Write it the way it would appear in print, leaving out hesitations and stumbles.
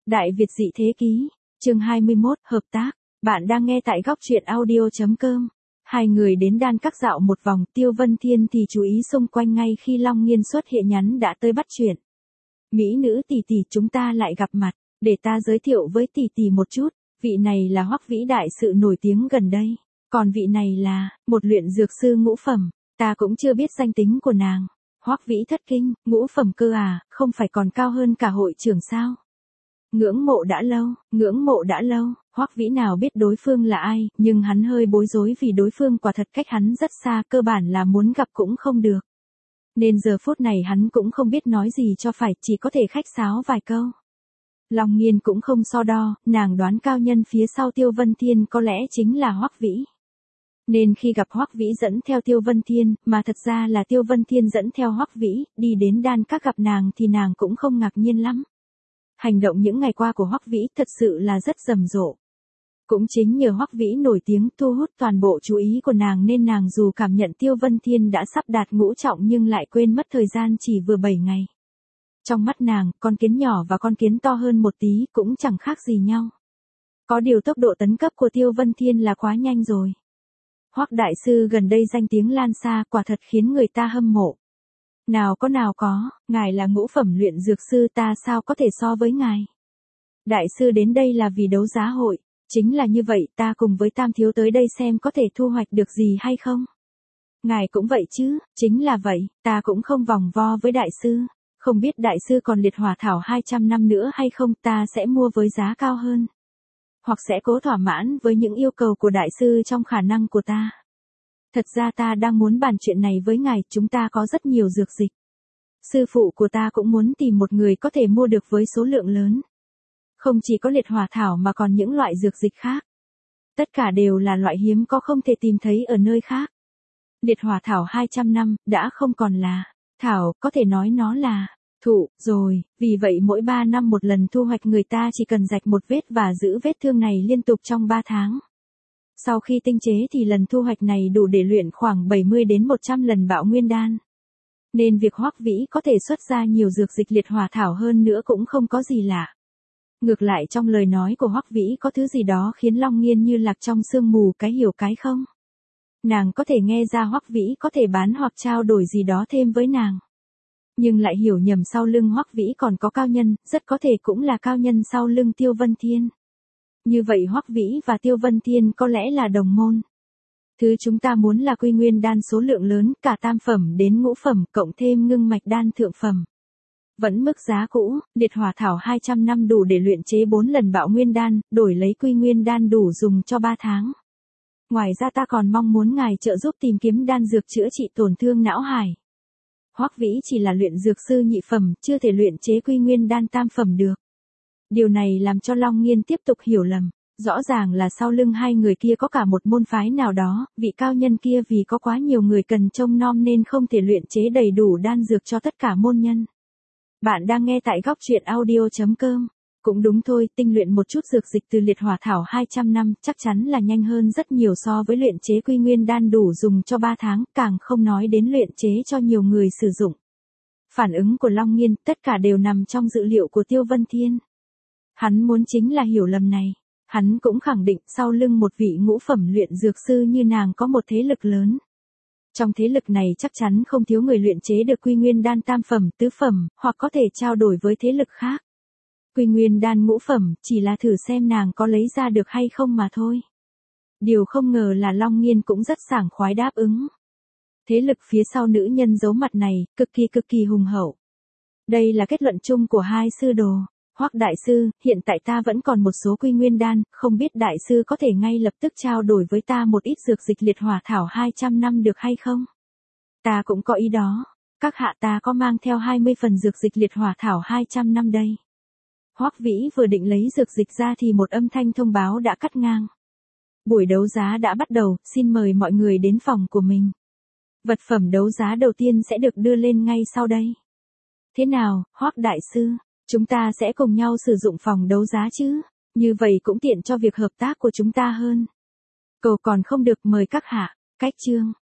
Đại Việt dị thế ký, chương 21, hợp tác. Bạn đang nghe tại góc truyện audio.com. Hai người đến đan các dạo một vòng, Tiêu Vân Thiên thì chú ý xung quanh ngay khi Long Nghiên xuất hiện nhắn đã tới bắt chuyện. Mỹ nữ tỷ tỷ, chúng ta lại gặp mặt, để ta giới thiệu với tỷ tỷ một chút, vị này là Hoắc Vĩ đại sự nổi tiếng gần đây, còn vị này là một luyện dược sư ngũ phẩm, ta cũng chưa biết danh tính của nàng. Hoắc Vĩ thất kinh, ngũ phẩm cơ à, không phải còn cao hơn cả hội trưởng sao? Ngưỡng mộ đã lâu, Hoắc Vĩ nào biết đối phương là ai, nhưng hắn hơi bối rối vì đối phương quả thật cách hắn rất xa, cơ bản là muốn gặp cũng không được. Nên giờ phút này hắn cũng không biết nói gì cho phải, chỉ có thể khách sáo vài câu. Long Nghiên cũng không so đo, nàng đoán cao nhân phía sau Tiêu Vân Thiên có lẽ chính là Hoắc Vĩ. Nên khi gặp Hoắc Vĩ dẫn theo Tiêu Vân Thiên, mà thật ra là Tiêu Vân Thiên dẫn theo Hoắc Vĩ, đi đến đan các gặp nàng thì nàng cũng không ngạc nhiên lắm. Hành động những ngày qua của Hoắc Vĩ thật sự là rất rầm rộ. Cũng chính nhờ Hoắc Vĩ nổi tiếng thu hút toàn bộ chú ý của nàng nên nàng dù cảm nhận Tiêu Vân Thiên đã sắp đạt ngũ trọng nhưng lại quên mất thời gian chỉ vừa 7 ngày. Trong mắt nàng, con kiến nhỏ và con kiến to hơn một tí cũng chẳng khác gì nhau. Có điều tốc độ tấn cấp của Tiêu Vân Thiên là quá nhanh rồi. Hoắc đại sư gần đây danh tiếng lan xa, quả thật khiến người ta hâm mộ. Nào có, ngài là ngũ phẩm luyện dược sư, ta sao có thể so với ngài. Đại sư đến đây là vì đấu giá hội, chính là như vậy, ta cùng với Tam thiếu tới đây xem có thể thu hoạch được gì hay không. Ngài cũng vậy chứ, chính là vậy, ta cũng không vòng vo với đại sư, không biết đại sư còn liệt hỏa thảo 200 năm nữa hay không, ta sẽ mua với giá cao hơn. Hoặc sẽ cố thỏa mãn với những yêu cầu của đại sư trong khả năng của ta. Thật ra ta đang muốn bàn chuyện này với ngài, chúng ta có rất nhiều dược dịch. Sư phụ của ta cũng muốn tìm một người có thể mua được với số lượng lớn. Không chỉ có liệt hỏa thảo mà còn những loại dược dịch khác. Tất cả đều là loại hiếm có không thể tìm thấy ở nơi khác. Liệt hỏa thảo 200 năm, đã không còn là thảo, có thể nói nó là thụ rồi, vì vậy mỗi 3 năm một lần thu hoạch người ta chỉ cần rạch một vết và giữ vết thương này liên tục trong 3 tháng. Sau khi tinh chế thì lần thu hoạch này đủ để luyện khoảng 70 đến 100 lần bạo nguyên đan. Nên việc Hoắc Vĩ có thể xuất ra nhiều dược dịch liệt hỏa thảo hơn nữa cũng không có gì lạ. Ngược lại trong lời nói của Hoắc Vĩ có thứ gì đó khiến Long Nghiên như lạc trong sương mù, cái hiểu cái không. Nàng có thể nghe ra Hoắc Vĩ có thể bán hoặc trao đổi gì đó thêm với nàng. Nhưng lại hiểu nhầm sau lưng Hoắc Vĩ còn có cao nhân, rất có thể cũng là cao nhân sau lưng Tiêu Vân Thiên. Như vậy Hoắc Vĩ và Tiêu Vân Thiên có lẽ là đồng môn. Thứ chúng ta muốn là quy nguyên đan số lượng lớn, cả tam phẩm đến ngũ phẩm, cộng thêm ngưng mạch đan thượng phẩm. Vẫn mức giá cũ, liệt hỏa thảo 200 năm đủ để luyện chế 4 lần bạo nguyên đan, đổi lấy quy nguyên đan đủ dùng cho 3 tháng. Ngoài ra ta còn mong muốn ngài trợ giúp tìm kiếm đan dược chữa trị tổn thương não hải. Hoắc Vĩ chỉ là luyện dược sư nhị phẩm, chưa thể luyện chế quy nguyên đan tam phẩm được. Điều này làm cho Long Nghiên tiếp tục hiểu lầm. Rõ ràng là sau lưng hai người kia có cả một môn phái nào đó, vị cao nhân kia vì có quá nhiều người cần trông nom nên không thể luyện chế đầy đủ đan dược cho tất cả môn nhân. Bạn đang nghe tại góc truyện audio.com. Cũng đúng thôi, tinh luyện một chút dược dịch từ liệt hỏa thảo 200 năm chắc chắn là nhanh hơn rất nhiều so với luyện chế quy nguyên đan đủ dùng cho 3 tháng, càng không nói đến luyện chế cho nhiều người sử dụng. Phản ứng của Long Nghiên, tất cả đều nằm trong dự liệu của Tiêu Vân Thiên. Hắn muốn chính là hiểu lầm này. Hắn cũng khẳng định sau lưng một vị ngũ phẩm luyện dược sư như nàng có một thế lực lớn. Trong thế lực này chắc chắn không thiếu người luyện chế được quy nguyên đan tam phẩm, tứ phẩm, hoặc có thể trao đổi với thế lực khác. Quy nguyên đan ngũ phẩm chỉ là thử xem nàng có lấy ra được hay không mà thôi. Điều không ngờ là Long Nghiên cũng rất sảng khoái đáp ứng. Thế lực phía sau nữ nhân giấu mặt này, cực kỳ hùng hậu. Đây là kết luận chung của hai sư đồ. Hoắc đại sư, hiện tại ta vẫn còn một số quy nguyên đan, không biết đại sư có thể ngay lập tức trao đổi với ta một ít dược dịch liệt hỏa thảo 200 năm được hay không? Ta cũng có ý đó. Các hạ, ta có mang theo 20 phần dược dịch liệt hỏa thảo 200 năm đây. Hoắc Vĩ vừa định lấy dược dịch ra thì một âm thanh thông báo đã cắt ngang. Buổi đấu giá đã bắt đầu, xin mời mọi người đến phòng của mình. Vật phẩm đấu giá đầu tiên sẽ được đưa lên ngay sau đây. Thế nào, Hoắc đại sư? Chúng ta sẽ cùng nhau sử dụng phòng đấu giá chứ, như vậy cũng tiện cho việc hợp tác của chúng ta hơn. Cầu còn không được, mời các hạ, cách chương.